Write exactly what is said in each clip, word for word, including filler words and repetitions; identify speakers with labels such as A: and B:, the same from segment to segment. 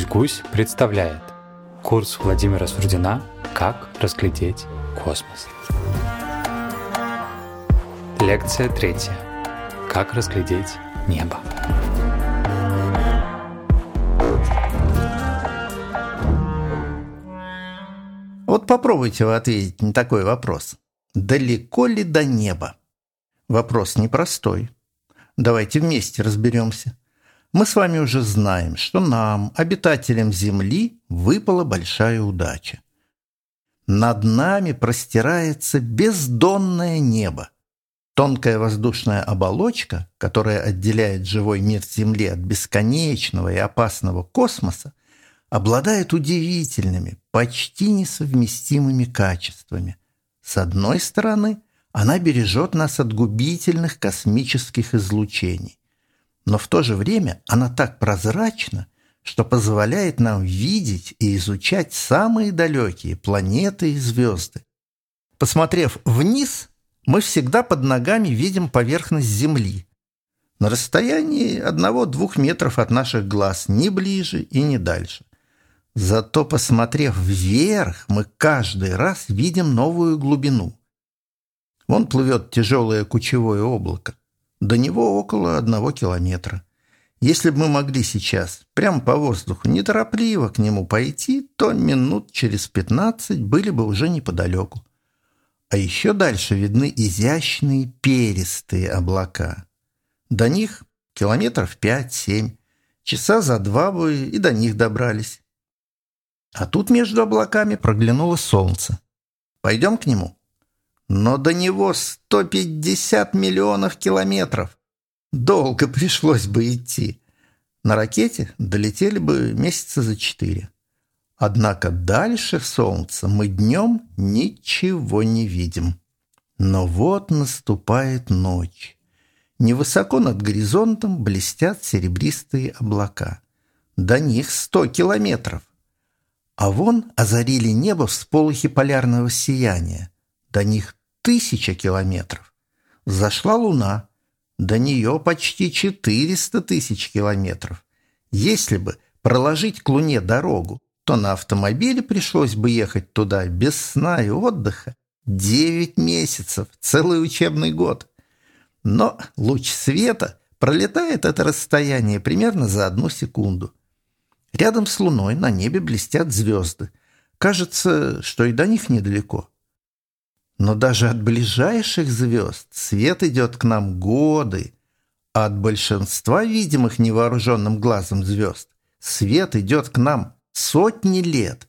A: «Гусь-гусь» представляет курс Владимира Сурдина «Как разглядеть космос». Лекция третья. Как разглядеть небо.
B: Вот попробуйте вы ответить на такой вопрос. Далеко ли до неба? Вопрос непростой. Давайте вместе разберемся. Мы с вами уже знаем, что нам, обитателям Земли, выпала большая удача. Над нами простирается бездонное небо. Тонкая воздушная оболочка, которая отделяет живой мир Земли от бесконечного и опасного космоса, обладает удивительными, почти несовместимыми качествами. С одной стороны, она бережет нас от губительных космических излучений. Но в то же время она так прозрачна, что позволяет нам видеть и изучать самые далекие планеты и звезды. Посмотрев вниз, мы всегда под ногами видим поверхность Земли. На расстоянии одного-двух метров от наших глаз, ни ближе и ни дальше. Зато, посмотрев вверх, мы каждый раз видим новую глубину. Вон плывет тяжелое кучевое облако. До него около одного километра. Если бы мы могли сейчас прямо по воздуху неторопливо к нему пойти, то минут через пятнадцать были бы уже неподалеку. А еще дальше видны изящные перистые облака. До них километров пять-семь. Часа за два бы и до них добрались. А тут между облаками проглянуло солнце. Пойдем к нему? Но до него сто пятьдесят миллионов километров. Долго пришлось бы идти. На ракете долетели бы месяца за четыре. Однако дальше солнца мы днем ничего не видим. Но вот наступает ночь. Невысоко над горизонтом блестят серебристые облака. До них сто километров. А вон озарили небо всполохи полярного сияния. До них тысяча километров. Зашла луна. До нее почти четыреста тысяч километров. Если бы проложить к луне дорогу, то на автомобиле пришлось бы ехать туда без сна и отдыха девять месяцев, целый учебный год. Но луч света пролетает это расстояние примерно за одну секунду. Рядом с луной на небе блестят звезды. Кажется, что и до них недалеко. Но даже от ближайших звезд свет идет к нам годы, а от большинства видимых невооруженным глазом звезд свет идет к нам сотни лет.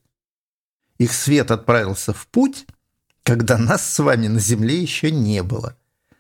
B: Их свет отправился в путь, когда нас с вами на Земле еще не было.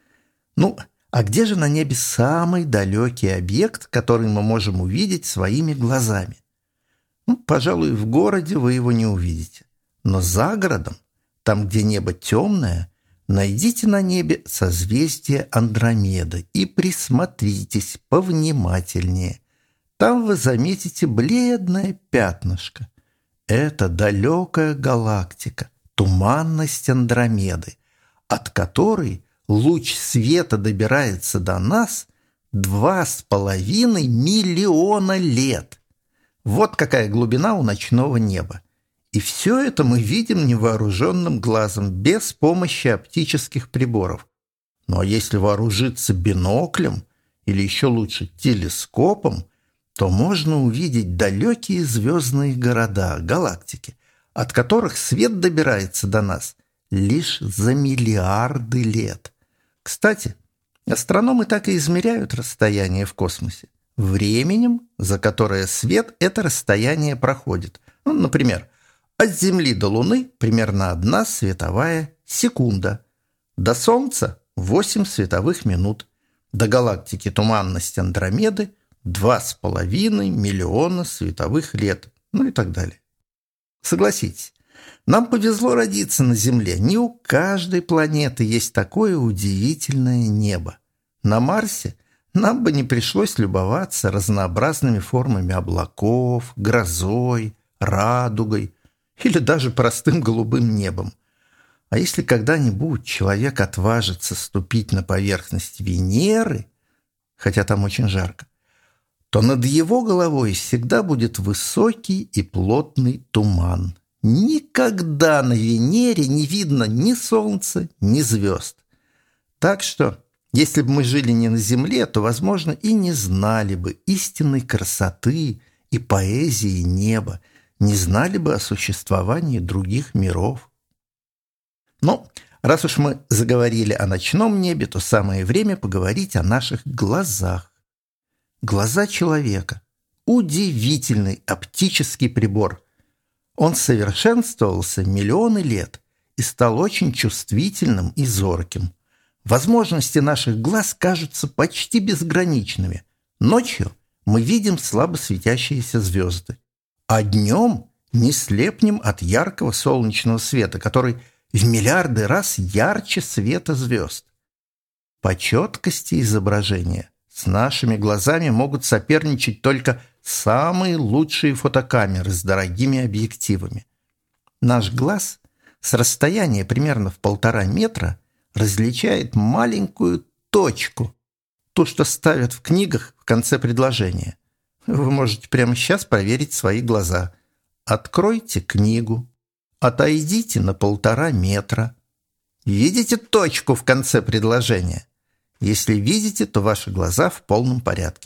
B: Ну, а где же на небе самый далекий объект, который мы можем увидеть своими глазами? Ну, пожалуй, в городе вы его не увидите. Но за городом, там, где небо темное, найдите на небе созвездие Андромеды и присмотритесь повнимательнее. Там вы заметите бледное пятнышко. Это далекая галактика, туманность Андромеды, от которой луч света добирается до нас два с половиной миллиона лет. Вот какая глубина у ночного неба. И все это мы видим невооруженным глазом, без помощи оптических приборов. Ну а если вооружиться биноклем, или еще лучше телескопом, то можно увидеть далекие звездные города, галактики, от которых свет добирается до нас лишь за миллиарды лет. Кстати, астрономы так и измеряют расстояние в космосе. Временем, за которое свет это расстояние проходит. Ну, например, от Земли до Луны примерно одна световая секунда. До Солнца восемь световых минут. До галактики туманность Андромеды два с половиной миллиона световых лет. Ну и так далее. Согласитесь, нам повезло родиться на Земле. Не у каждой планеты есть такое удивительное небо. На Марсе нам бы не пришлось любоваться разнообразными формами облаков, грозой, радугой или даже простым голубым небом. А если когда-нибудь человек отважится ступить на поверхность Венеры, хотя там очень жарко, то над его головой всегда будет высокий и плотный туман. Никогда на Венере не видно ни солнца, ни звезд. Так что, если бы мы жили не на Земле, то, возможно, и не знали бы истинной красоты и поэзии неба, не знали бы о существовании других миров. Но раз уж мы заговорили о ночном небе, то самое время поговорить о наших глазах. Глаза человека – удивительный оптический прибор. Он совершенствовался миллионы лет и стал очень чувствительным и зорким. Возможности наших глаз кажутся почти безграничными. Ночью мы видим слабо светящиеся звезды, а днем не слепнем от яркого солнечного света, который в миллиарды раз ярче света звезд. По четкости изображения с нашими глазами могут соперничать только самые лучшие фотокамеры с дорогими объективами. Наш глаз с расстояния примерно в полтора метра различает маленькую точку, ту, что ставят в книгах в конце предложения. Вы можете прямо сейчас проверить свои глаза. Откройте книгу, отойдите на полтора метра. Видите точку в конце предложения? Если видите, то ваши глаза в полном порядке.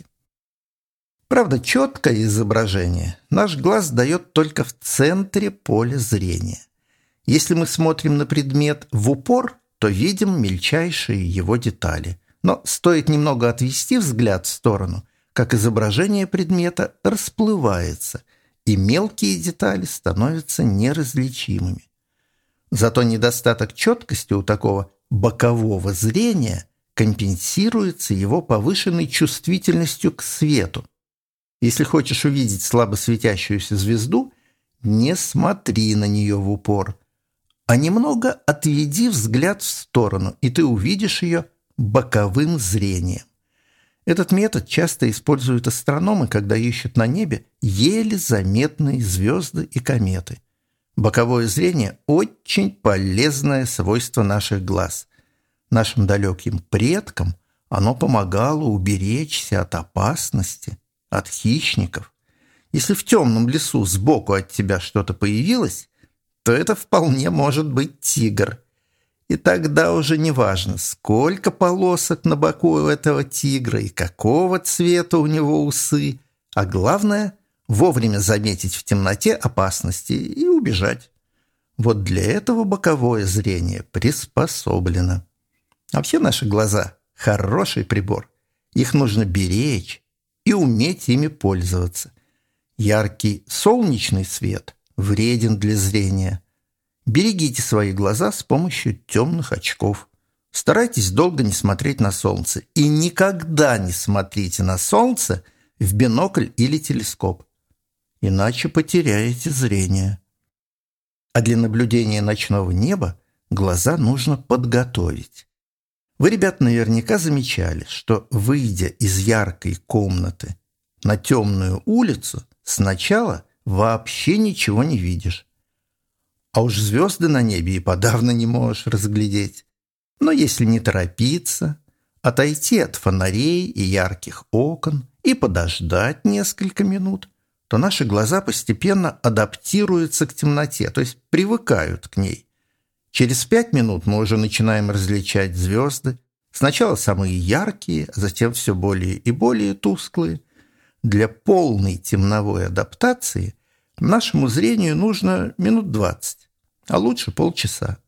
B: Правда, четкое изображение наш глаз дает только в центре поля зрения. Если мы смотрим на предмет в упор, то видим мельчайшие его детали. Но стоит немного отвести взгляд в сторону, как изображение предмета расплывается, и мелкие детали становятся неразличимыми. Зато недостаток четкости у такого бокового зрения компенсируется его повышенной чувствительностью к свету. Если хочешь увидеть слабо светящуюся звезду, не смотри на нее в упор, а немного отведи взгляд в сторону, и ты увидишь ее боковым зрением. Этот метод часто используют астрономы, когда ищут на небе еле заметные звезды и кометы. Боковое зрение – очень полезное свойство наших глаз. Нашим далеким предкам оно помогало уберечься от опасности, от хищников. Если в темном лесу сбоку от тебя что-то появилось, то это вполне может быть тигр. И тогда уже не важно, сколько полосок на боку у этого тигра и какого цвета у него усы, а главное – вовремя заметить в темноте опасности и убежать. Вот для этого боковое зрение приспособлено. А вообще наши глаза – хороший прибор. Их нужно беречь и уметь ими пользоваться. Яркий солнечный свет вреден для зрения. Берегите свои глаза с помощью темных очков. Старайтесь долго не смотреть на солнце. И никогда не смотрите на солнце в бинокль или телескоп. Иначе потеряете зрение. А для наблюдения ночного неба глаза нужно подготовить. Вы, ребят, наверняка замечали, что, выйдя из яркой комнаты на темную улицу, сначала вообще ничего не видишь. А уж звезды на небе и подавно не можешь разглядеть. Но если не торопиться, отойти от фонарей и ярких окон и подождать несколько минут, то наши глаза постепенно адаптируются к темноте, то есть привыкают к ней. Через пять минут мы уже начинаем различать звезды, сначала самые яркие, а затем все более и более тусклые. Для полной темновой адаптации нашему зрению нужно минут двадцать, а лучше полчаса.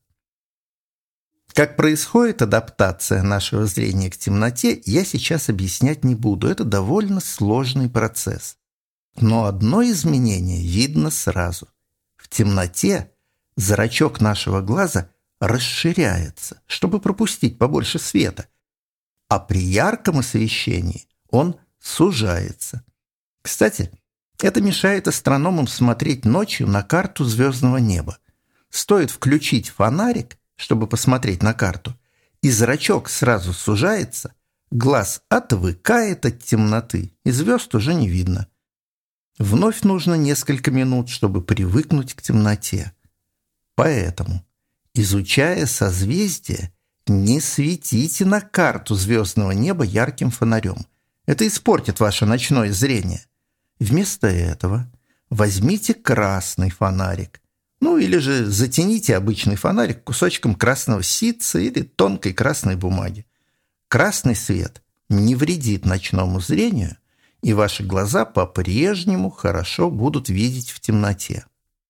B: Как происходит адаптация нашего зрения к темноте, я сейчас объяснять не буду. Это довольно сложный процесс. Но одно изменение видно сразу. В темноте зрачок нашего глаза расширяется, чтобы пропустить побольше света, а при ярком освещении он сужается. Кстати, это мешает астрономам смотреть ночью на карту звездного неба. Стоит включить фонарик, чтобы посмотреть на карту, и зрачок сразу сужается, глаз отвыкает от темноты, и звезд уже не видно. Вновь нужно несколько минут, чтобы привыкнуть к темноте. Поэтому, изучая созвездия, не светите на карту звездного неба ярким фонарем. Это испортит ваше ночное зрение. Вместо этого возьмите красный фонарик. Ну или же затяните обычный фонарик кусочком красного ситца или тонкой красной бумаги. Красный свет не вредит ночному зрению, и ваши глаза по-прежнему хорошо будут видеть в темноте.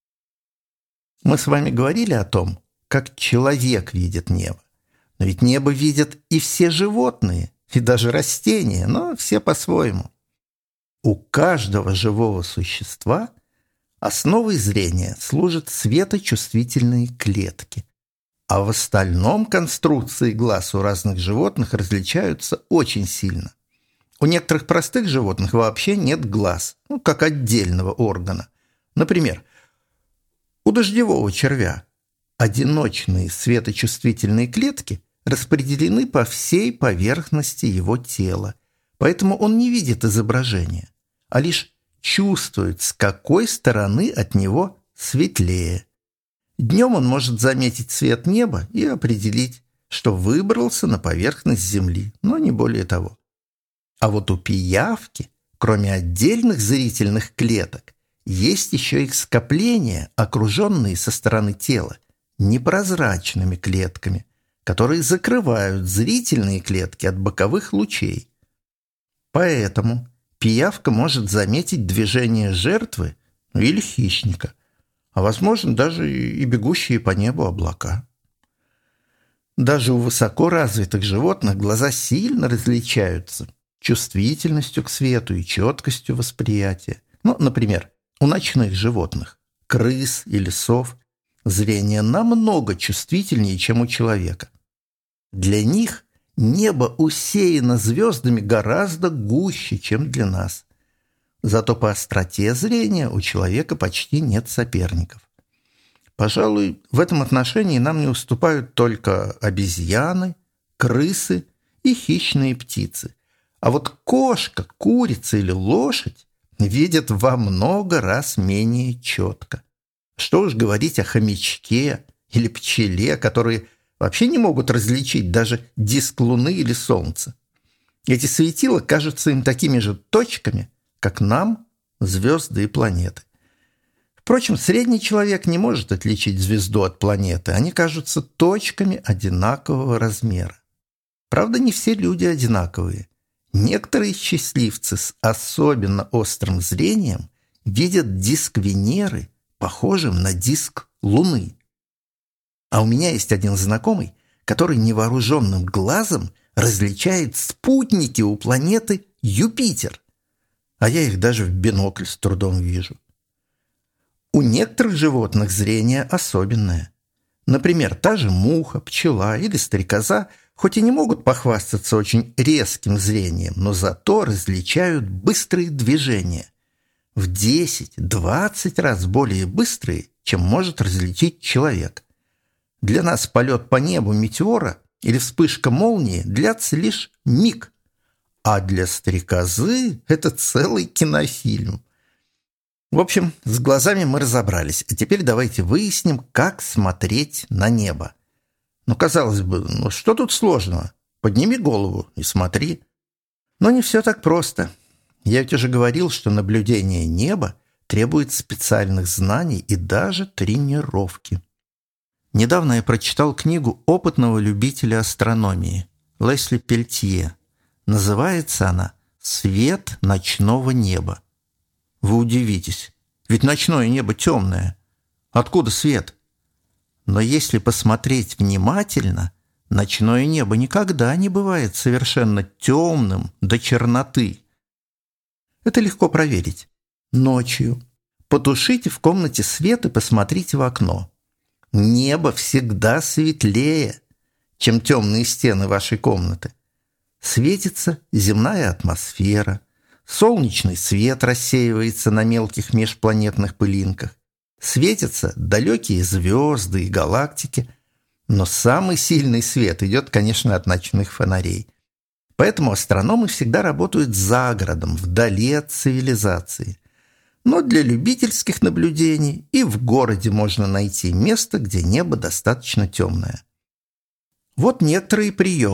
B: Мы с вами говорили о том, как человек видит небо. Но ведь небо видят и все животные, и даже растения, но все по-своему. У каждого живого существа основой зрения служат светочувствительные клетки, а в остальном конструкции глаз у разных животных различаются очень сильно. У некоторых простых животных вообще нет глаз, ну, как отдельного органа. Например, у дождевого червя одиночные светочувствительные клетки распределены по всей поверхности его тела, поэтому он не видит изображения, а лишь чувствует, с какой стороны от него светлее. Днем он может заметить цвет неба и определить, что выбрался на поверхность Земли, но не более того. А вот у пиявки, кроме отдельных зрительных клеток, есть еще их скопления, окруженные со стороны тела непрозрачными клетками, которые закрывают зрительные клетки от боковых лучей. Поэтому пиявка может заметить движение жертвы или хищника, а, возможно, даже и бегущие по небу облака. Даже у высоко развитых животных глаза сильно различаются чувствительностью к свету и четкостью восприятия. Ну, например, у ночных животных, крыс или сов, зрение намного чувствительнее, чем у человека. Для них небо усеяно звездами гораздо гуще, чем для нас. Зато по остроте зрения у человека почти нет соперников. Пожалуй, в этом отношении нам не уступают только обезьяны, крысы и хищные птицы. А вот кошка, курица или лошадь видят во много раз менее четко. Что уж говорить о хомячке или пчеле, которые вообще не могут различить даже диск Луны или Солнца. Эти светила кажутся им такими же точками, как нам звезды и планеты. Впрочем, средний человек не может отличить звезду от планеты. Они кажутся точками одинакового размера. Правда, не все люди одинаковые. Некоторые счастливцы с особенно острым зрением видят диск Венеры похожим на диск Луны. А у меня есть один знакомый, который невооруженным глазом различает спутники у планеты Юпитер, а я их даже в бинокль с трудом вижу. У некоторых животных зрение особенное. Например, та же муха, пчела или стрекоза хоть и не могут похвастаться очень резким зрением, но зато различают быстрые движения. В десять-двадцать раз более быстрые, чем может различить человек. Для нас полет по небу метеора или вспышка молнии длятся лишь миг, а для стрекозы это целый кинофильм. В общем, с глазами мы разобрались, а теперь давайте выясним, как смотреть на небо. Ну, казалось бы, ну что тут сложного? Подними голову и смотри. Но не все так просто. Я ведь уже говорил, что наблюдение неба требует специальных знаний и даже тренировки. Недавно я прочитал книгу опытного любителя астрономии Лесли Пельтье. Называется она «Свет ночного неба». Вы удивитесь, ведь ночное небо темное. Откуда свет? Но если посмотреть внимательно, ночное небо никогда не бывает совершенно темным до черноты. Это легко проверить. Ночью потушите в комнате свет и посмотрите в окно. Небо всегда светлее, чем темные стены вашей комнаты. Светится земная атмосфера, солнечный свет рассеивается на мелких межпланетных пылинках, светятся далекие звезды и галактики, но самый сильный свет идет, конечно, от ночных фонарей. Поэтому астрономы всегда работают за городом, вдали от цивилизации. Но для любительских наблюдений и в городе можно найти место, где небо достаточно темное. Вот некоторые приемы,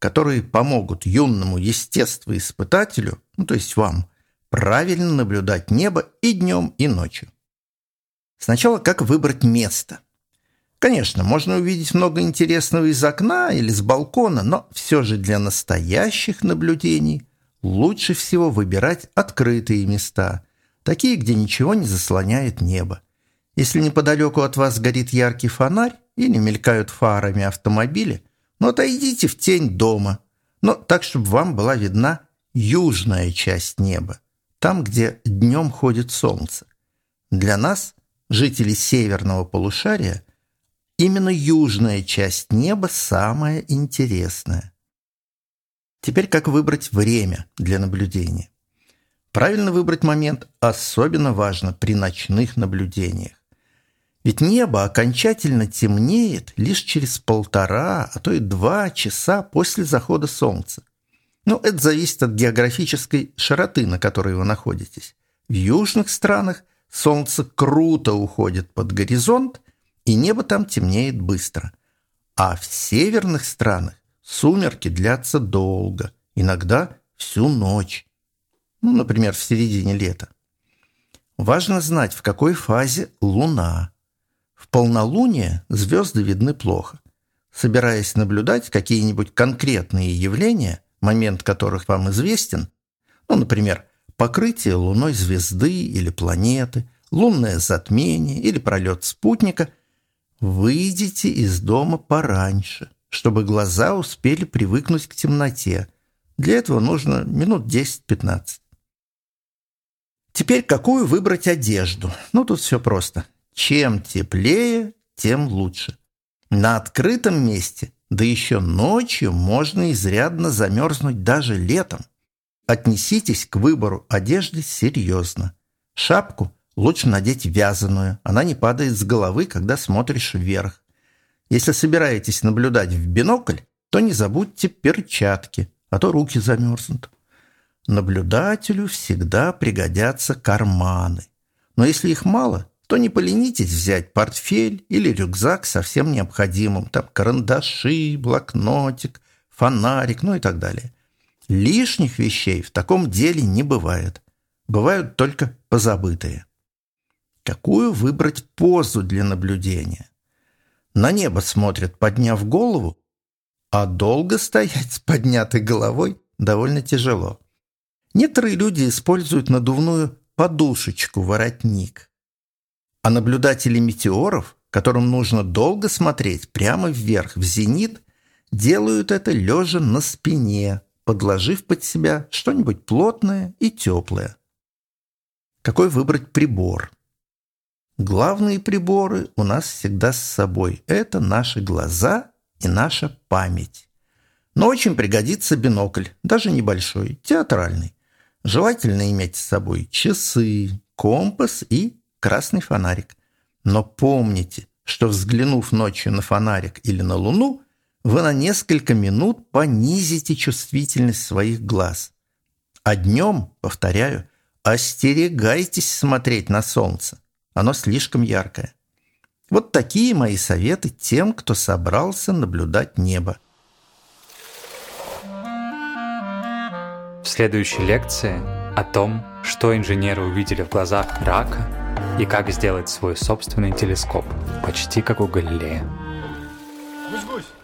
B: которые помогут юному естествоиспытателю, ну то есть вам, правильно наблюдать небо и днем, и ночью. Сначала, как выбрать место. Конечно, можно увидеть много интересного из окна или с балкона, но все же для настоящих наблюдений лучше всего выбирать открытые места, такие, где ничего не заслоняет небо. Если неподалеку от вас горит яркий фонарь или мелькают фарами автомобили, ну отойдите в тень дома, но так, чтобы вам была видна южная часть неба, там, где днем ходит солнце. Для нас, жителей северного полушария, именно южная часть неба самая интересная. Теперь как выбрать время для наблюдения? Правильно выбрать момент особенно важно при ночных наблюдениях. Ведь небо окончательно темнеет лишь через полтора, а то и два часа после захода солнца. Ну, это зависит от географической широты, на которой вы находитесь. В южных странах солнце круто уходит под горизонт, и небо там темнеет быстро. А в северных странах сумерки длятся долго, иногда всю ночь. Ну, например, в середине лета. Важно знать, в какой фазе Луна. В полнолуние звезды видны плохо. Собираясь наблюдать какие-нибудь конкретные явления, момент которых вам известен, ну, например, покрытие луной звезды или планеты, лунное затмение или пролет спутника, выйдите из дома пораньше, чтобы глаза успели привыкнуть к темноте. Для этого нужно минут десять-пятнадцать. Теперь какую выбрать одежду? Ну, тут все просто. Чем теплее, тем лучше. На открытом месте, да еще ночью, можно изрядно замерзнуть даже летом. Отнеситесь к выбору одежды серьезно. Шапку лучше надеть вязаную, она не падает с головы, когда смотришь вверх. Если собираетесь наблюдать в бинокль, то не забудьте перчатки, а то руки замерзнут. Наблюдателю всегда пригодятся карманы. Но если их мало, то не поленитесь взять портфель или рюкзак со всем необходимым. Там карандаши, блокнотик, фонарик, ну и так далее. Лишних вещей в таком деле не бывает. Бывают только позабытые. Какую выбрать позу для наблюдения? На небо смотрят, подняв голову, а долго стоять с поднятой головой довольно тяжело. Некоторые люди используют надувную подушечку-воротник. А наблюдатели метеоров, которым нужно долго смотреть прямо вверх, в зенит, делают это лежа на спине, подложив под себя что-нибудь плотное и теплое. Какой выбрать прибор? Главные приборы у нас всегда с собой. Это наши глаза и наша память. Но очень пригодится бинокль, даже небольшой, театральный. Желательно иметь с собой часы, компас и красный фонарик. Но помните, что взглянув ночью на фонарик или на Луну, вы на несколько минут понизите чувствительность своих глаз. А днем, повторяю, остерегайтесь смотреть на солнце. Оно слишком яркое. Вот такие мои советы тем, кто собрался наблюдать небо.
A: В следующей лекции о том, что инженеры увидели в глазах рака и как сделать свой собственный телескоп, почти как у Галилея.
C: Гусь-гусь!